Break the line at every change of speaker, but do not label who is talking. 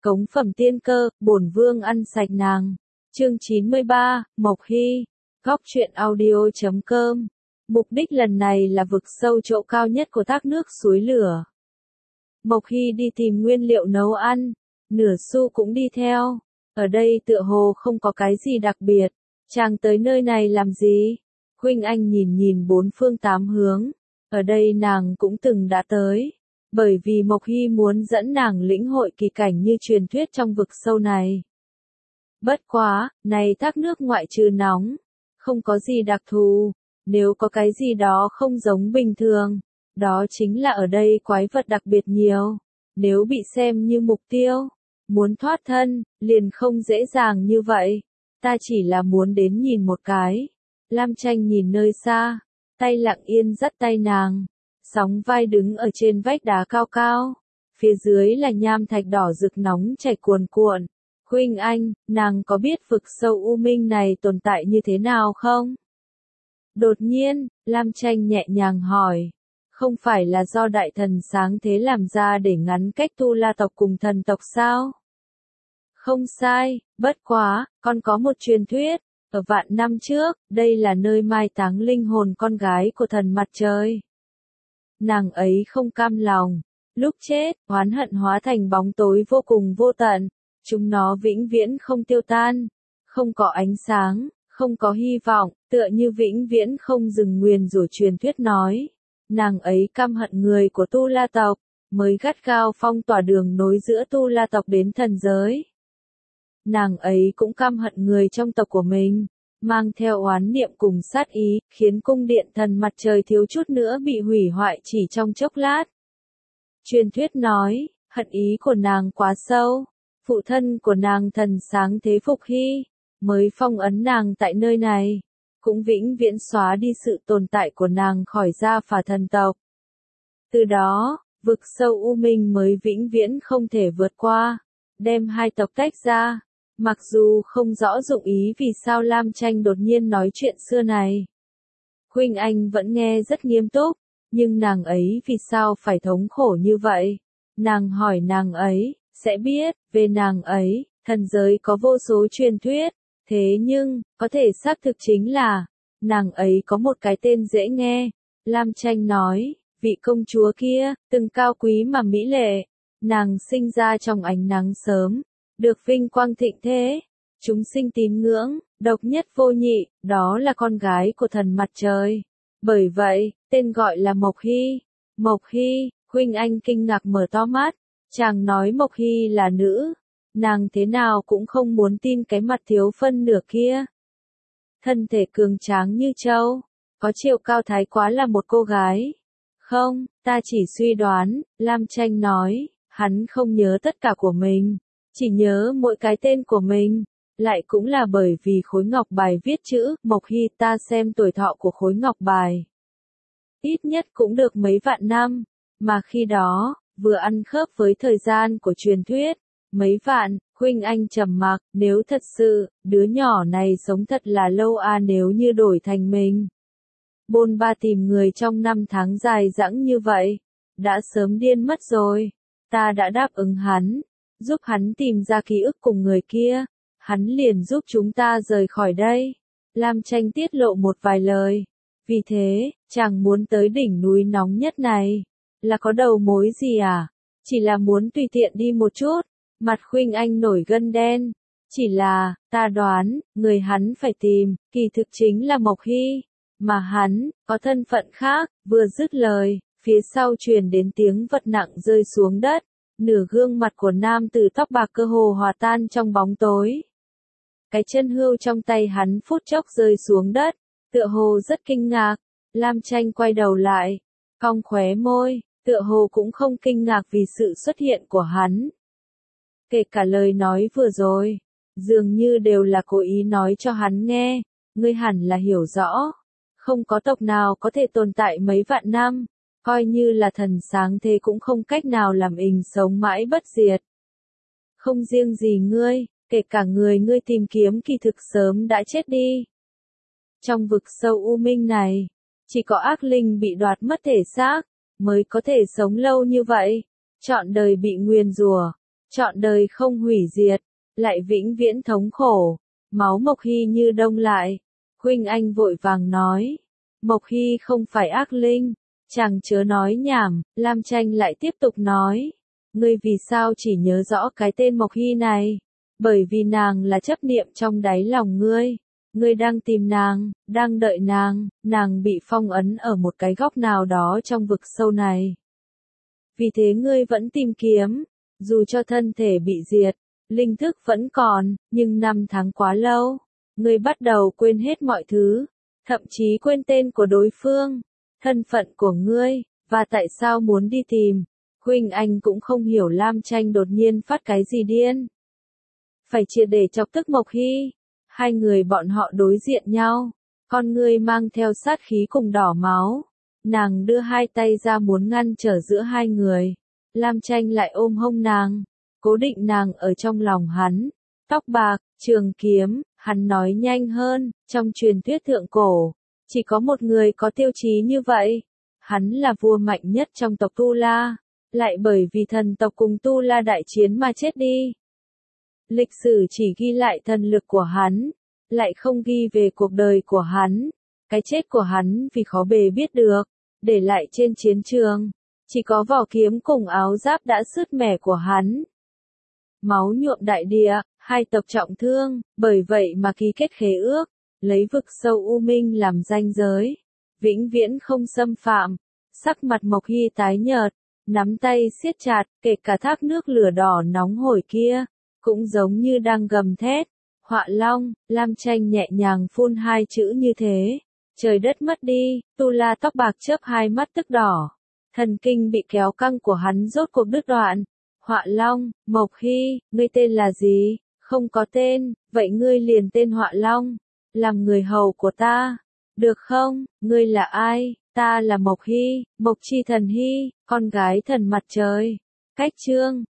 Cống phẩm tiên cơ, bổn vương ăn sạch nàng. Chương 93, Mộc Hy. Góc truyện audio.com. Mục đích lần này là vực sâu chỗ cao nhất của thác nước suối lửa. Mộc Hy đi tìm nguyên liệu nấu ăn, Nửa Xu cũng đi theo. Ở đây tựa hồ không có cái gì đặc biệt. Chàng tới nơi này làm gì? Huynh Anh nhìn nhìn bốn phương tám hướng. Ở đây nàng cũng từng đã tới. Bởi vì Mộc Hy muốn dẫn nàng lĩnh hội kỳ cảnh như truyền thuyết trong vực sâu này. Bất quá, này thác nước ngoại trừ nóng, không có gì đặc thù. Nếu có cái gì đó không giống bình thường, đó chính là ở đây quái vật đặc biệt nhiều. Nếu bị xem như mục tiêu, muốn thoát thân, liền không dễ dàng như vậy. Ta chỉ là muốn đến nhìn một cái. Lam Tranh nhìn nơi xa, tay lặng yên dắt tay nàng. Sóng vai đứng ở trên vách đá cao cao. Phía dưới là nham thạch đỏ rực nóng chảy cuồn cuộn. Huynh Anh, nàng có biết vực sâu u minh này tồn tại như thế nào không? Đột nhiên, Lam Tranh nhẹ nhàng hỏi. Không phải là do đại thần sáng thế làm ra để ngắn cách Tu La tộc cùng thần tộc sao? Không sai, bất quá, còn có một truyền thuyết. Ở vạn năm trước, đây là nơi mai táng linh hồn con gái của thần mặt trời. Nàng ấy không cam lòng. Lúc chết, oán hận hóa thành bóng tối vô cùng vô tận. Chúng nó vĩnh viễn không tiêu tan. Không có ánh sáng, không có hy vọng, tựa như vĩnh viễn không dừng nguyền rủa truyền thuyết nói. Nàng ấy căm hận người của Tu La tộc, mới gắt gao phong tỏa đường nối giữa Tu La tộc đến thần giới. Nàng ấy cũng căm hận người trong tộc của mình, mang theo oán niệm cùng sát ý, khiến cung điện thần mặt trời thiếu chút nữa bị hủy hoại chỉ trong chốc lát. Truyền thuyết nói, hận ý của nàng quá sâu, phụ thân của nàng thần sáng thế Phục Hy, mới phong ấn nàng tại nơi này, cũng vĩnh viễn xóa đi sự tồn tại của nàng khỏi gia phả thần tộc. Từ đó, vực sâu u minh mới vĩnh viễn không thể vượt qua, đem hai tộc tách ra. Mặc dù không rõ dụng ý vì sao Lam Tranh đột nhiên nói chuyện xưa này. Huynh Anh vẫn nghe rất nghiêm túc, nhưng nàng ấy vì sao phải thống khổ như vậy? Nàng hỏi nàng ấy, sẽ biết, về nàng ấy, thần giới có vô số truyền thuyết, thế nhưng, có thể xác thực chính là, nàng ấy có một cái tên dễ nghe. Lam Tranh nói, vị công chúa kia, từng cao quý mà mỹ lệ, nàng sinh ra trong ánh nắng sớm. Được vinh quang thịnh thế, chúng sinh tín ngưỡng, độc nhất vô nhị, đó là con gái của thần mặt trời. Bởi vậy, tên gọi là Mộc Hy. Mộc Hy, Huynh Anh kinh ngạc mở to mắt, chàng nói Mộc Hy là nữ, nàng thế nào cũng không muốn tin cái mặt thiếu phân nửa kia. Thân thể cường tráng như trâu, có chiều cao thái quá là một cô gái. Không, ta chỉ suy đoán, Lam Tranh nói, hắn không nhớ tất cả của mình. Chỉ nhớ mỗi cái tên của mình, lại cũng là bởi vì khối ngọc bài viết chữ Mộc Hy. Ta xem tuổi thọ của khối ngọc bài. Ít nhất cũng được mấy vạn năm, mà khi đó, vừa ăn khớp với thời gian của truyền thuyết. Mấy vạn, Huynh Anh trầm mặc, nếu thật sự, đứa nhỏ này sống thật là lâu à, nếu như đổi thành mình. Bôn ba tìm người trong năm tháng dài dẳng như vậy, đã sớm điên mất rồi. Ta đã đáp ứng hắn. Giúp hắn tìm ra ký ức cùng người kia, hắn liền giúp chúng ta rời khỏi đây. Lam Tranh tiết lộ một vài lời. Vì thế, chàng muốn tới đỉnh núi nóng nhất này. Là có đầu mối gì à? Chỉ là muốn tùy tiện đi một chút. Mặt Huynh Anh nổi gân đen. Chỉ là, ta đoán, người hắn phải tìm, kỳ thực chính là Mộc Hy. Mà hắn, có thân phận khác. Vừa dứt lời, phía sau truyền đến tiếng vật nặng rơi xuống đất. Nửa gương mặt của nam tử tóc bạc cơ hồ hòa tan trong bóng tối. Cái chân hươu trong tay hắn phút chốc rơi xuống đất, tựa hồ rất kinh ngạc. Lam Tranh quay đầu lại, cong khóe môi, tựa hồ cũng không kinh ngạc vì sự xuất hiện của hắn. Kể cả lời nói vừa rồi, dường như đều là cố ý nói cho hắn nghe, ngươi hẳn là hiểu rõ. Không có tộc nào có thể tồn tại mấy vạn năm. Coi như là thần sáng thế cũng không cách nào làm ình sống mãi bất diệt. Không riêng gì ngươi, kể cả người ngươi tìm kiếm kỳ thực sớm đã chết đi. Trong vực sâu u minh này, chỉ có ác linh bị đoạt mất thể xác, mới có thể sống lâu như vậy, trọn đời bị nguyền rủa. trọn đời không hủy diệt, lại vĩnh viễn thống khổ. Máu Mộc Hy như đông lại. Khuynh Anh vội vàng nói. Mộc Hy không phải ác linh. Chàng chớ nói nhảm. Lam Tranh lại tiếp tục nói. Ngươi vì sao chỉ nhớ rõ cái tên Mộc Hy này? Bởi vì nàng là chấp niệm trong đáy lòng ngươi. Ngươi đang tìm nàng, đang đợi nàng, nàng bị phong ấn ở một cái góc nào đó trong vực sâu này. Vì thế ngươi vẫn tìm kiếm, dù cho thân thể bị diệt, linh thức vẫn còn, nhưng năm tháng quá lâu, ngươi bắt đầu quên hết mọi thứ, thậm chí quên tên của đối phương, thân phận của ngươi, và tại sao muốn đi tìm. Khuynh Anh cũng không hiểu Lam Tranh đột nhiên phát cái gì điên. Phải triệt để chọc tức Mộc Hy. Hai người bọn họ đối diện nhau, con ngươi mang theo sát khí cùng đỏ máu. Nàng đưa hai tay ra muốn ngăn trở giữa hai người. Lam Tranh lại ôm hông nàng, cố định nàng ở trong lòng hắn. Tóc bạc, trường kiếm, hắn nói nhanh hơn, trong truyền thuyết thượng cổ, chỉ có một người có tiêu chí như vậy. Hắn là vua mạnh nhất trong tộc Tu La, lại bởi vì thần tộc cùng Tu La đại chiến mà chết đi. Lịch sử chỉ ghi lại thần lực của hắn, lại không ghi về cuộc đời của hắn. Cái chết của hắn vì khó bề biết được, để lại trên chiến trường, chỉ có vỏ kiếm cùng áo giáp đã sứt mẻ của hắn. Máu nhuộm đại địa, hai tộc trọng thương, bởi vậy mà ký kết khế ước, lấy vực sâu U Minh làm ranh giới, vĩnh viễn không xâm phạm. Sắc mặt Mộc Hy tái nhợt, nắm tay siết chặt, kể cả thác nước lửa đỏ nóng hổi kia, cũng giống như đang gầm thét. Họa Long, Lam Tranh nhẹ nhàng phun hai chữ như thế. Trời đất mất đi, Tu La tóc bạc chớp hai mắt tức đỏ. Thần kinh bị kéo căng của hắn rốt cuộc đứt đoạn. Họa Long, Mộc Hy, ngươi tên là gì? Không có tên, vậy ngươi liền tên Họa Long. Làm người hầu của ta. Được không? Ngươi là ai? Ta là Mộc Hy, Mộc Chi Thần Hy, con gái thần mặt trời. Cách chương